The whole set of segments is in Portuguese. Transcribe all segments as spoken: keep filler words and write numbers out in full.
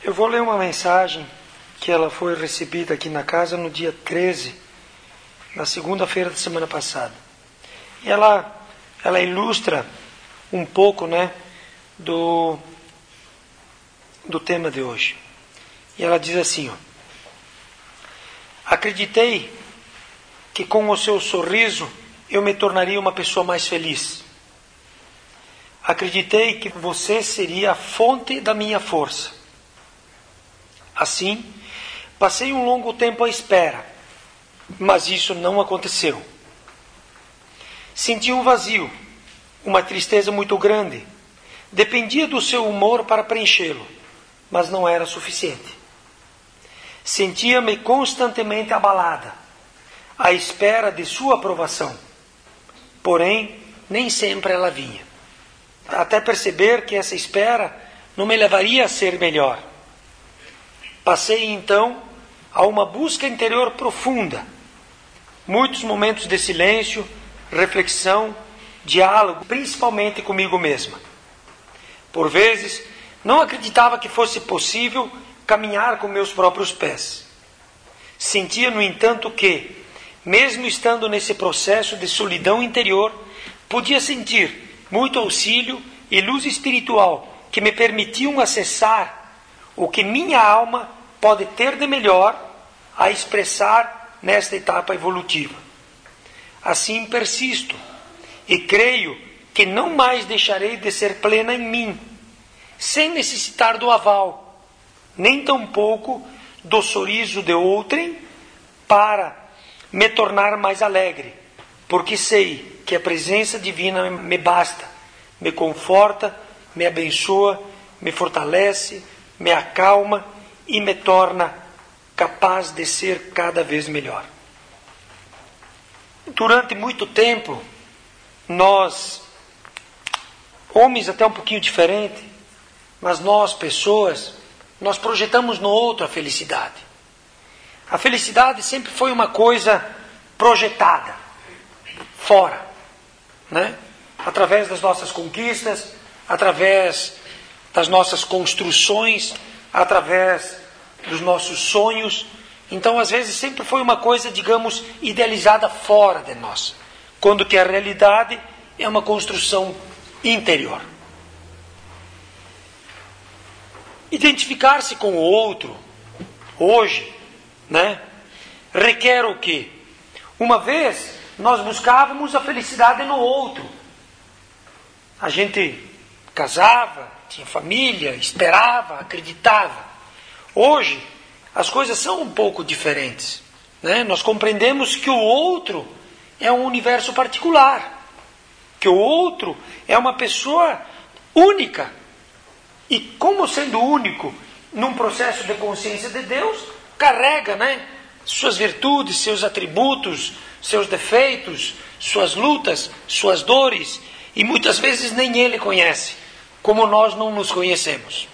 Eu vou ler uma mensagem que ela foi recebida aqui na casa no dia treze, na segunda-feira da semana passada. E ela, ela ilustra um pouco, né, do, do tema de hoje. E ela diz assim, ó: acreditei que com o seu sorriso eu me tornaria uma pessoa mais feliz. Acreditei que você seria a fonte da minha força. Assim, passei um longo tempo à espera, mas isso não aconteceu. Senti um vazio, uma tristeza muito grande. Dependia do seu humor para preenchê-lo, mas não era suficiente. Sentia-me constantemente abalada, à espera de sua aprovação. Porém, nem sempre ela vinha. Até perceber que essa espera não me levaria a ser melhor. Passei então a uma busca interior profunda. Muitos momentos de silêncio, reflexão, diálogo, principalmente comigo mesma. Por vezes, não acreditava que fosse possível caminhar com meus próprios pés. Sentia, no entanto, que, mesmo estando nesse processo de solidão interior, podia sentir muito auxílio e luz espiritual que me permitiam acessar o que minha alma pode ter de melhor a expressar nesta etapa evolutiva. Assim persisto e creio que não mais deixarei de ser plena em mim, sem necessitar do aval, nem tampouco do sorriso de outrem para me tornar mais alegre, porque sei que a presença divina me basta, me conforta, me abençoa, me fortalece, me acalma e me torna capaz de ser cada vez melhor. Durante muito tempo, nós, homens até um pouquinho diferente, mas nós, pessoas, nós projetamos no outro a felicidade. A felicidade sempre foi uma coisa projetada, fora, né? Através das nossas conquistas, através das nossas construções, através dos nossos sonhos. Então, às vezes, sempre foi uma coisa, digamos, idealizada fora de nós, quando que a realidade é uma construção interior. Identificar-se com o outro, hoje, né, requer o quê? Uma vez, nós buscávamos a felicidade no outro. A gente casava, tinha família, esperava, acreditava. Hoje, as coisas são um pouco diferentes, né? Nós compreendemos que o outro é um universo particular, que o outro é uma pessoa única. E como sendo único, num processo de consciência de Deus, carrega, né, suas virtudes, seus atributos, seus defeitos, suas lutas, suas dores, e muitas vezes nem ele conhece, como nós não nos conhecemos.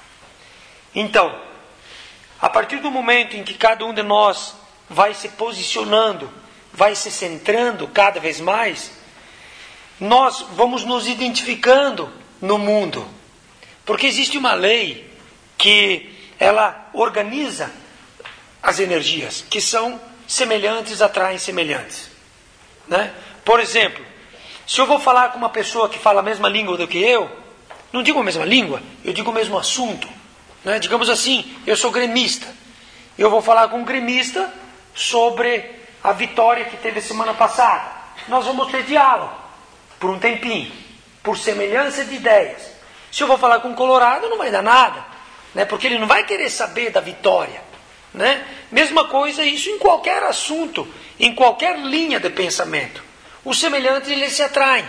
Então, a partir do momento em que cada um de nós vai se posicionando, vai se centrando cada vez mais, nós vamos nos identificando no mundo. Porque existe uma lei que ela organiza as energias, que são semelhantes, atraem semelhantes, né? Por exemplo, se eu vou falar com uma pessoa que fala a mesma língua do que eu, não digo a mesma língua, eu digo o mesmo assunto, né? Digamos assim, eu sou gremista, eu vou falar com um gremista sobre a vitória que teve semana passada. Nós vamos ter diálogo por um tempinho, por semelhança de ideias. Se eu vou falar com um colorado, não vai dar nada, né? Porque ele não vai querer saber da vitória, né? Mesma coisa isso em qualquer assunto, em qualquer linha de pensamento. Os semelhantes, eles se atraem.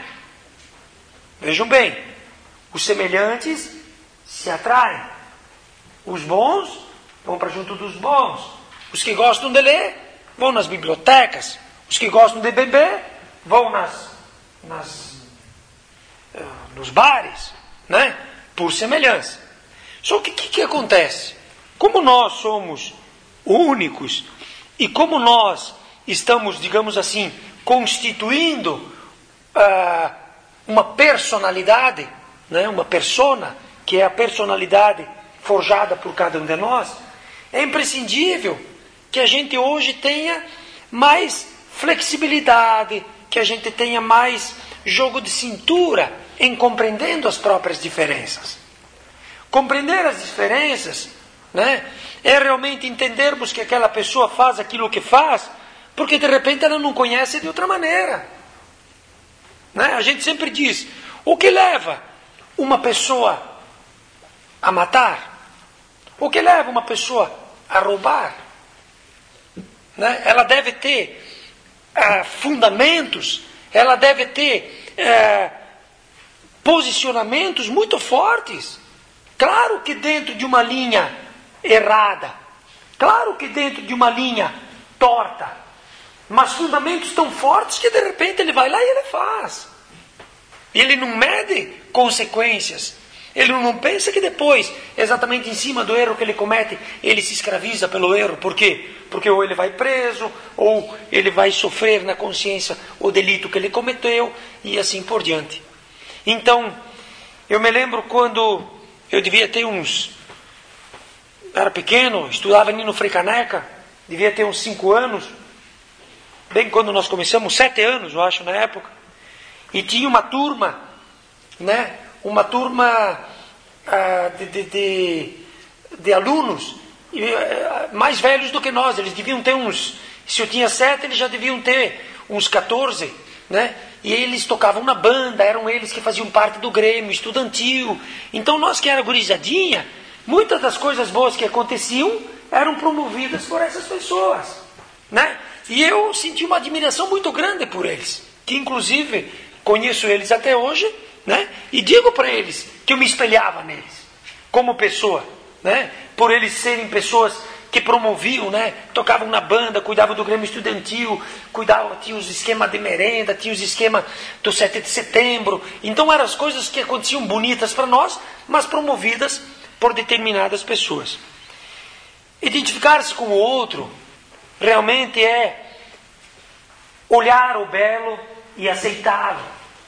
Vejam bem, os semelhantes se atraem. Os bons vão para junto dos bons. Os que gostam de ler vão nas bibliotecas. Os que gostam de beber vão nas, nas, uh, nos bares, né? Por semelhança. Só que o que, que acontece? Como nós somos únicos e como nós estamos, digamos assim, constituindo uh, uma personalidade, né? Uma persona, que é a personalidade forjada por cada um de nós, é imprescindível que a gente hoje tenha mais flexibilidade, que a gente tenha mais jogo de cintura em compreendendo as próprias diferenças. Compreender as diferenças, né, é realmente entendermos que aquela pessoa faz aquilo que faz, porque de repente ela não conhece de outra maneira. Né? A gente sempre diz, o que leva uma pessoa a matar? O que leva uma pessoa a roubar? Né? Ela deve ter uh, fundamentos, ela deve ter uh, posicionamentos muito fortes. Claro que dentro de uma linha errada, claro que dentro de uma linha torta, mas fundamentos tão fortes que de repente ele vai lá e ele faz. Ele não mede consequências. Ele não pensa que depois, exatamente em cima do erro que ele comete, ele se escraviza pelo erro. Por quê? Porque ou ele vai preso, ou ele vai sofrer na consciência o delito que ele cometeu, e assim por diante. Então, eu me lembro quando eu devia ter uns... Era pequeno, estudava ali no Frei Caneca, devia ter uns cinco anos, bem quando nós começamos, sete anos eu acho na época, e tinha uma turma, né, uma turma ah, de, de, de, de alunos ah, mais velhos do que nós, eles deviam ter uns, se eu tinha sete, eles já deviam ter uns quatorze, né, e eles tocavam na banda, eram eles que faziam parte do Grêmio estudantil. Então nós que era gurizadinha, muitas das coisas boas que aconteciam eram promovidas por essas pessoas, né? E eu senti uma admiração muito grande por eles, que inclusive conheço eles até hoje, né? E digo para eles que eu me espelhava neles, como pessoa, né? Por eles serem pessoas que promoviam, né? Tocavam na banda, cuidavam do Grêmio estudantil, cuidavam, tinha os esquemas de merenda, tinha os esquemas do sete de setembro. Então eram as coisas que aconteciam bonitas para nós, mas promovidas por determinadas pessoas. Identificar-se com o outro realmente é olhar o belo e aceitá-lo.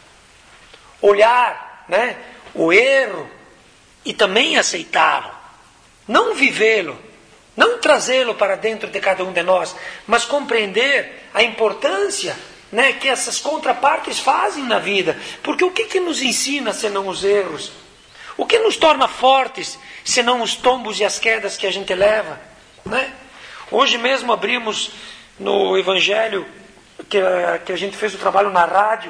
Olhar, né, o erro e também aceitá-lo. Não vivê-lo, não trazê-lo para dentro de cada um de nós, mas compreender a importância, né, que essas contrapartes fazem na vida. Porque o que, que nos ensina senão os erros? O que nos torna fortes senão os tombos e as quedas que a gente leva? Né? Hoje mesmo abrimos no Evangelho, que, que a gente fez o trabalho na rádio,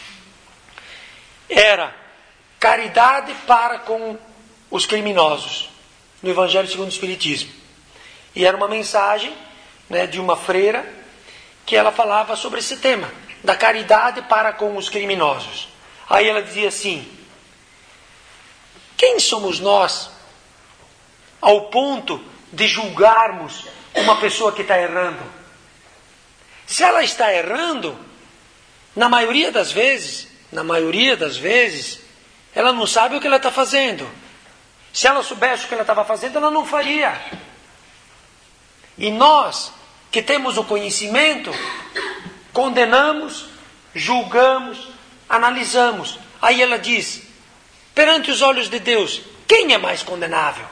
era caridade para com os criminosos, no Evangelho segundo o Espiritismo. E era uma mensagem, né, de uma freira, que ela falava sobre esse tema, da caridade para com os criminosos. Aí ela dizia assim, quem somos nós ao ponto de julgarmos uma pessoa que está errando? Se ela está errando, na maioria das vezes, na maioria das vezes, ela não sabe o que ela está fazendo. Se ela soubesse o que ela estava fazendo, ela não faria. E nós, que temos o conhecimento, condenamos, julgamos, analisamos. Aí ela diz, perante os olhos de Deus, quem é mais condenável?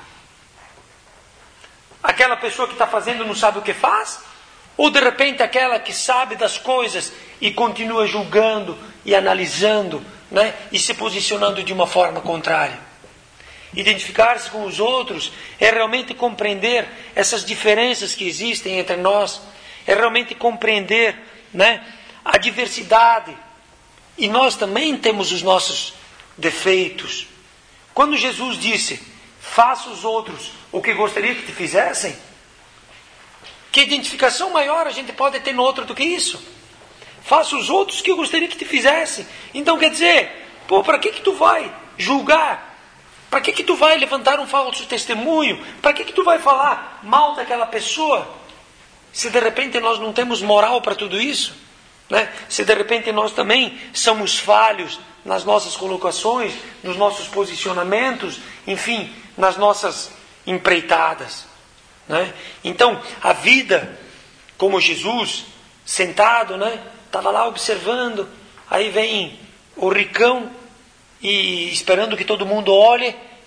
Aquela pessoa que está fazendo não sabe o que faz? Ou de repente aquela que sabe das coisas e continua julgando e analisando, né, e se posicionando de uma forma contrária? Identificar-se com os outros é realmente compreender essas diferenças que existem entre nós, é realmente compreender, né, a diversidade. E nós também temos os nossos defeitos. Quando Jesus disse, faça os outros o que gostaria que te fizessem, que identificação maior a gente pode ter no outro do que isso? Faça os outros o que eu gostaria que te fizessem. Então quer dizer, pô, para que que tu vai julgar? Para que que tu vai levantar um falso testemunho? Para que que tu vai falar mal daquela pessoa? Se de repente nós não temos moral para tudo isso, né? Se de repente nós também somos falhos nas nossas colocações, nos nossos posicionamentos, enfim, nas nossas empreitadas, né? Então, a vida, como Jesus, sentado, né, estava lá observando, aí vem o ricão, e esperando que todo mundo olhe,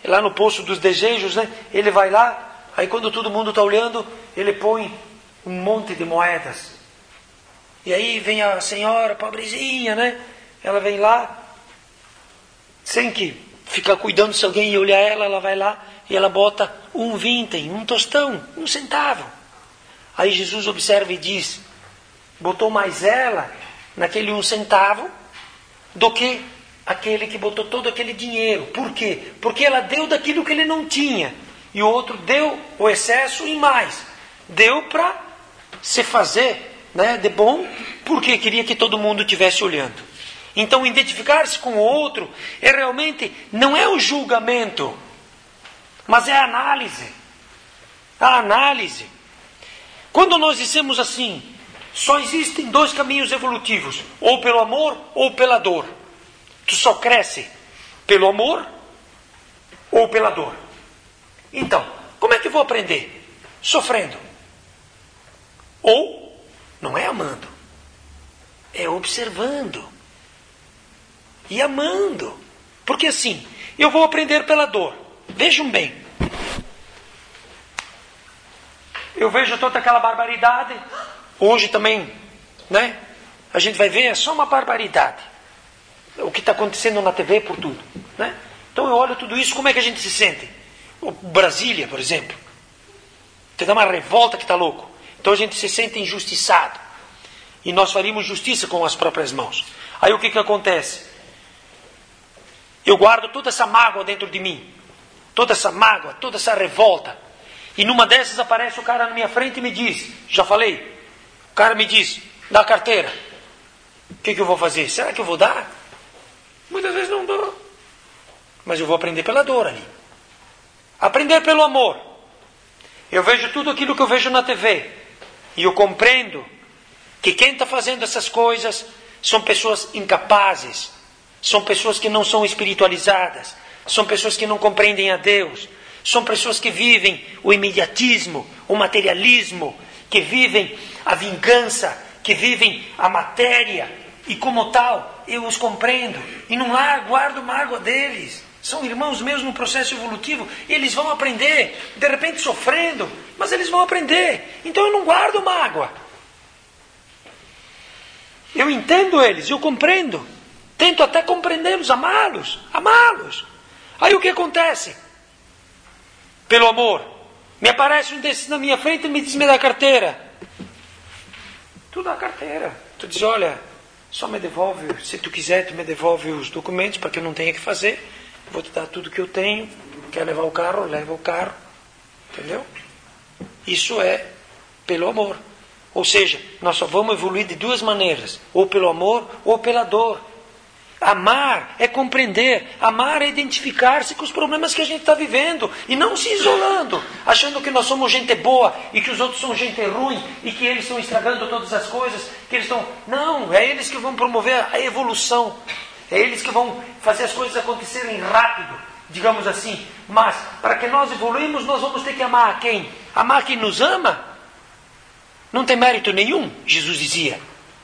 lá no Poço dos Desejos, né? Ele vai lá, aí quando todo mundo está olhando, ele põe um monte de moedas. E aí vem a senhora, pobrezinha, né? Ela vem lá, sem que ficar cuidando se alguém ia olhar ela, ela vai lá e ela bota um vintém, um tostão, um centavo. Aí Jesus observa e diz, botou mais ela naquele um centavo do que aquele que botou todo aquele dinheiro. Por quê? Porque ela deu daquilo que ele não tinha. E o outro deu o excesso e mais. Deu para se fazer, né, de bom, porque queria que todo mundo estivesse olhando. Então, identificar-se com o outro é realmente, não é o julgamento, mas é a análise. A análise. Quando nós dissemos assim, só existem dois caminhos evolutivos, ou pelo amor ou pela dor. Tu só cresce pelo amor ou pela dor. Então, como é que eu vou aprender? Sofrendo. Ou, não é amando, é observando e amando. Porque assim, eu vou aprender pela dor. Vejam bem. Eu vejo toda aquela barbaridade. Hoje também, né? A gente vai ver, é só uma barbaridade. O que está acontecendo na T V por tudo, né? Então eu olho tudo isso, como é que a gente se sente? O Brasília, por exemplo. Te dá uma revolta que está louco. Então a gente se sente injustiçado. E nós faríamos justiça com as próprias mãos. Aí o que que acontece? Eu guardo toda essa mágoa dentro de mim. Toda essa mágoa, toda essa revolta. E numa dessas aparece o cara na minha frente e me diz, já falei, o cara me diz, dá a carteira. O que que eu vou fazer? Será que eu vou dar? Muitas vezes não dou. Mas eu vou aprender pela dor ali. Aprender pelo amor. Eu vejo tudo aquilo que eu vejo na T V. E eu compreendo que quem está fazendo essas coisas são pessoas incapazes. São pessoas que não são espiritualizadas. São pessoas que não compreendem a Deus. São pessoas que vivem o imediatismo, o materialismo, que vivem a vingança, que vivem a matéria. E como tal, eu os compreendo. E não guardo mágoa deles. São irmãos meus no processo evolutivo. Eles vão aprender, de repente sofrendo, mas eles vão aprender. Então eu não guardo mágoa. Eu entendo eles, eu compreendo. Tento até compreendê-los, amá-los, amá-los. Aí o que acontece? Pelo amor, me aparece um desses na minha frente e me diz, me dá a carteira. Tu dá a carteira. Tu diz, olha, só me devolve, se tu quiser, tu me devolve os documentos para que eu não tenha que fazer. Vou te dar tudo que eu tenho. Quer levar o carro? Leva o carro. Entendeu? Isso é pelo amor. Ou seja, nós só vamos evoluir de duas maneiras. Ou pelo amor ou pela dor. Amar é compreender. Amar é identificar-se com os problemas que a gente está vivendo. E não se isolando. Achando que nós somos gente boa e que os outros são gente ruim. E que eles estão estragando todas as coisas. Que eles estão... Não, é eles que vão promover a evolução. É eles que vão fazer as coisas acontecerem rápido, digamos assim. Mas, para que nós evoluímos, nós vamos ter que amar a quem? Amar quem nos ama? Não tem mérito nenhum, Jesus dizia.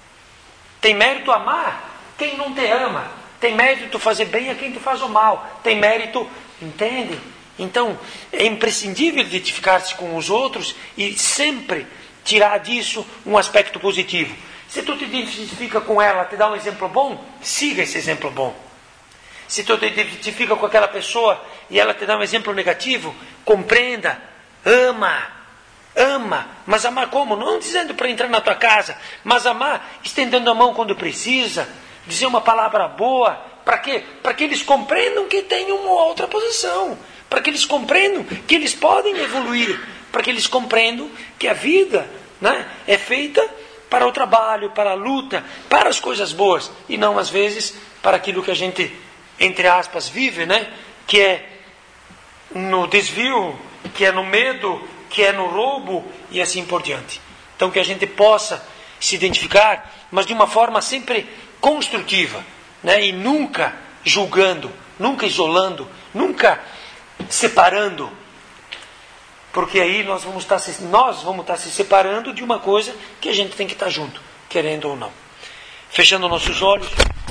Tem mérito amar quem não te ama. Tem mérito fazer bem a quem te faz o mal. Tem mérito, entende? Então, é imprescindível identificar-se com os outros e sempre tirar disso um aspecto positivo. Se tu te identifica com ela, te dá um exemplo bom, siga esse exemplo bom. Se tu te identifica com aquela pessoa e ela te dá um exemplo negativo, compreenda, ama, ama. Mas amar como? Não dizendo para entrar na tua casa, mas amar estendendo a mão quando precisa, dizer uma palavra boa. Para quê? Para que eles compreendam que tem uma outra posição. Para que eles compreendam que eles podem evoluir. Para que eles compreendam que a vida, né, é feita para o trabalho, para a luta, para as coisas boas, e não às vezes para aquilo que a gente, entre aspas, vive, né? Que é no desvio, que é no medo, que é no roubo e assim por diante. Então que a gente possa se identificar, mas de uma forma sempre construtiva, né? E nunca julgando, nunca isolando, nunca separando. Porque aí nós vamos estar se, nós vamos estar se separando de uma coisa que a gente tem que estar junto, querendo ou não. Fechando nossos olhos.